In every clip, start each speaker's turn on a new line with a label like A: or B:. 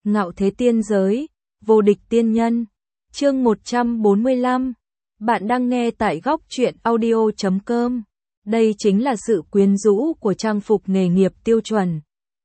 A: Ngạo thế tiên giới, vô địch tiên nhân. Chương 145. Bạn đang nghe tại góc truyện audio.com. Đây chính là sự quyến rũ của trang phục nghề nghiệp tiêu chuẩn.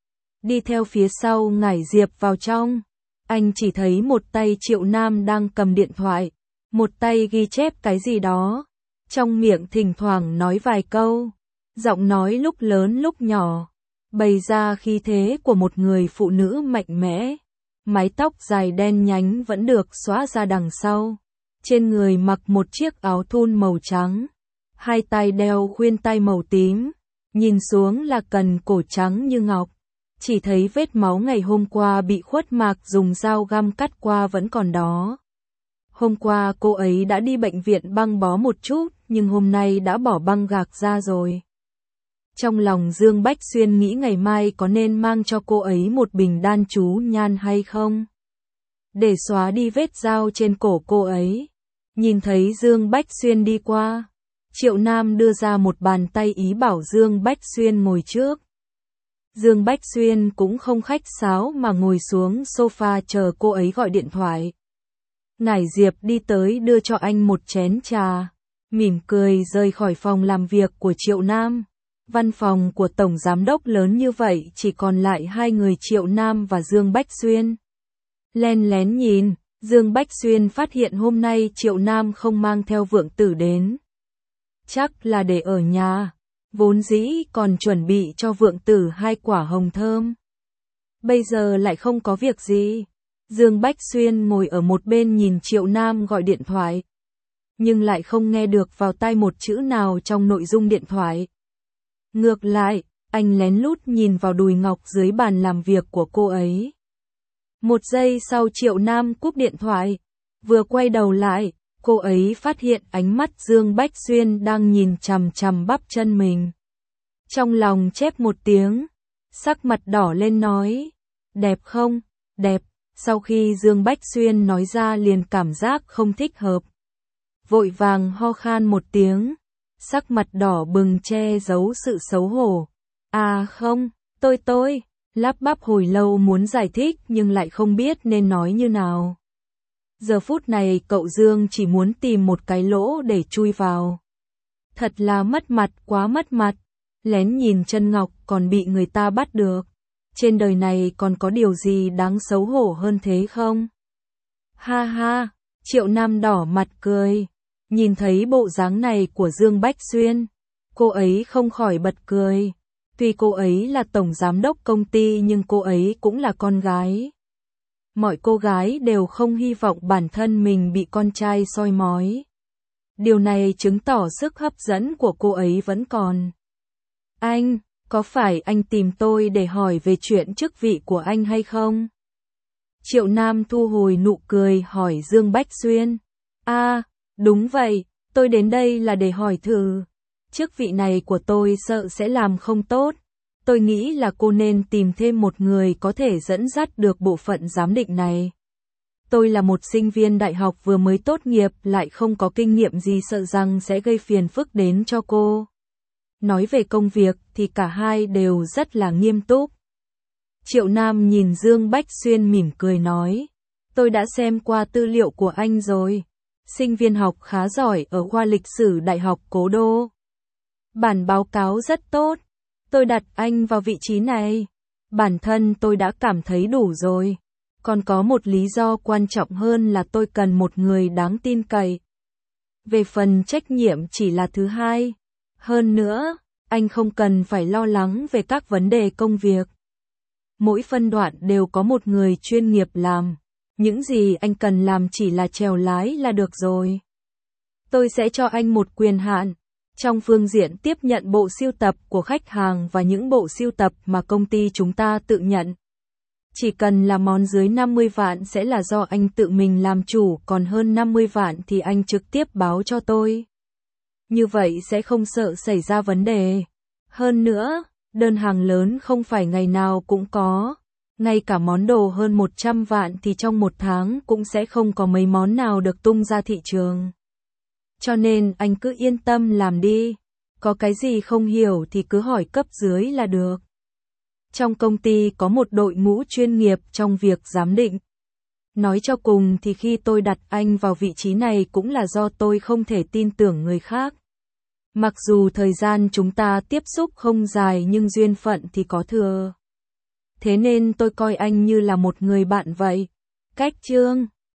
A: Đi theo phía sau Ngải Diệp vào trong, anh chỉ thấy một tay Triệu Nam đang cầm điện thoại, một tay ghi chép cái gì đó, trong miệng thỉnh thoảng nói vài câu, giọng nói lúc lớn lúc nhỏ, bày ra khí thế của một người phụ nữ mạnh mẽ. Mái tóc dài đen nhánh vẫn được xõa ra đằng sau, trên người mặc một chiếc áo thun màu trắng, hai tay đeo khuyên tai màu tím, nhìn xuống là cần cổ trắng như ngọc. Chỉ thấy vết máu ngày hôm qua bị Khuất Mạc dùng dao găm cắt qua vẫn còn đó. Hôm qua cô ấy đã đi bệnh viện băng bó một chút, nhưng hôm nay đã bỏ băng gạc ra rồi. Trong lòng Dương Bách Xuyên nghĩ ngày mai có nên mang cho cô ấy một bình đan chú nhan hay không, để xóa đi vết dao trên cổ cô ấy. Nhìn thấy Dương Bách Xuyên đi qua, Triệu Nam đưa ra một bàn tay ý bảo Dương Bách Xuyên ngồi trước. Dương Bách Xuyên cũng không khách sáo mà ngồi xuống sofa chờ cô ấy gọi điện thoại. Ngải Diệp đi tới đưa cho anh một chén trà, mỉm cười rời khỏi phòng làm việc của Triệu Nam. Văn phòng của Tổng Giám đốc lớn như vậy chỉ còn lại hai người Triệu Nam và Dương Bách Xuyên. Len lén nhìn, Dương Bách Xuyên phát hiện hôm nay Triệu Nam không mang theo Vượng Tử đến. Chắc là để ở nhà, vốn dĩ còn chuẩn bị cho Vượng Tử 2 quả hồng thơm. Bây giờ lại không có việc gì. Dương Bách Xuyên ngồi ở một bên nhìn Triệu Nam gọi điện thoại, nhưng lại không nghe được vào tai một chữ nào trong nội dung điện thoại. Ngược lại, anh lén lút nhìn vào đùi ngọc dưới bàn làm việc của cô ấy. Một giây sau Triệu Nam cúp điện thoại, vừa quay đầu lại, cô ấy phát hiện ánh mắt Dương Bách Xuyên đang nhìn chằm chằm bắp chân mình. Trong lòng chép một tiếng, sắc mặt đỏ lên nói, đẹp không? Đẹp. Sau khi Dương Bách Xuyên nói ra liền cảm giác không thích hợp, vội vàng ho khan một tiếng, sắc mặt đỏ bừng che giấu sự xấu hổ. À không, tôi, lắp bắp hồi lâu muốn giải thích nhưng lại không biết nên nói như nào. Giờ phút này cậu Dương chỉ muốn tìm một cái lỗ để chui vào. Thật là mất mặt, quá mất mặt, lén nhìn chân ngọc còn bị người ta bắt được. Trên đời này còn có điều gì đáng xấu hổ hơn thế không? Ha ha, Triệu Nam đỏ mặt cười. Nhìn thấy bộ dáng này của Dương Bách Xuyên, cô ấy không khỏi bật cười. Tuy cô ấy là tổng giám đốc công ty nhưng cô ấy cũng là con gái. Mọi cô gái đều không hy vọng bản thân mình bị con trai soi mói. Điều này chứng tỏ sức hấp dẫn của cô ấy vẫn còn. Anh, có phải anh tìm tôi để hỏi về chuyện chức vị của anh hay không? Triệu Nam thu hồi nụ cười hỏi Dương Bách Xuyên. À, đúng vậy, tôi đến đây là để hỏi thử. Chức vị này của tôi sợ sẽ làm không tốt. Tôi nghĩ là cô nên tìm thêm một người có thể dẫn dắt được bộ phận giám định này. Tôi là một sinh viên đại học vừa mới tốt nghiệp lại không có kinh nghiệm gì, sợ rằng sẽ gây phiền phức đến cho cô. Nói về công việc thì cả hai đều rất là nghiêm túc. Triệu Nam nhìn Dương Bách Xuyên mỉm cười nói, tôi đã xem qua tư liệu của anh rồi. Sinh viên học khá giỏi ở khoa lịch sử Đại học Cố Đô. Bản báo cáo rất tốt. Tôi đặt anh vào vị trí này. Bản thân tôi đã cảm thấy đủ rồi. Còn có một lý do quan trọng hơn là tôi cần một người đáng tin cậy. Về phần trách nhiệm chỉ là thứ hai. Hơn nữa, anh không cần phải lo lắng về các vấn đề công việc. Mỗi phân đoạn đều có một người chuyên nghiệp làm. Những gì anh cần làm chỉ là chèo lái là được rồi. Tôi sẽ cho anh một quyền hạn trong phương diện tiếp nhận bộ sưu tập của khách hàng và những bộ sưu tập mà công ty chúng ta tự nhận. Chỉ cần là món dưới 50 vạn sẽ là do anh tự mình làm chủ, còn hơn 50 vạn thì anh trực tiếp báo cho tôi. Như vậy sẽ không sợ xảy ra vấn đề. Hơn nữa, đơn hàng lớn không phải ngày nào cũng có. Ngay cả món đồ hơn 100 vạn thì trong một tháng cũng sẽ không có mấy món nào được tung ra thị trường. Cho nên anh cứ yên tâm làm đi. Có cái gì không hiểu thì cứ hỏi cấp dưới là được. Trong công ty có một đội ngũ chuyên nghiệp trong việc giám định. Nói cho cùng thì khi tôi đặt anh vào vị trí này cũng là do tôi không thể tin tưởng người khác. Mặc dù thời gian chúng ta tiếp xúc không dài nhưng duyên phận thì có thừa. Thế nên tôi coi anh như là một người bạn vậy. Cách chương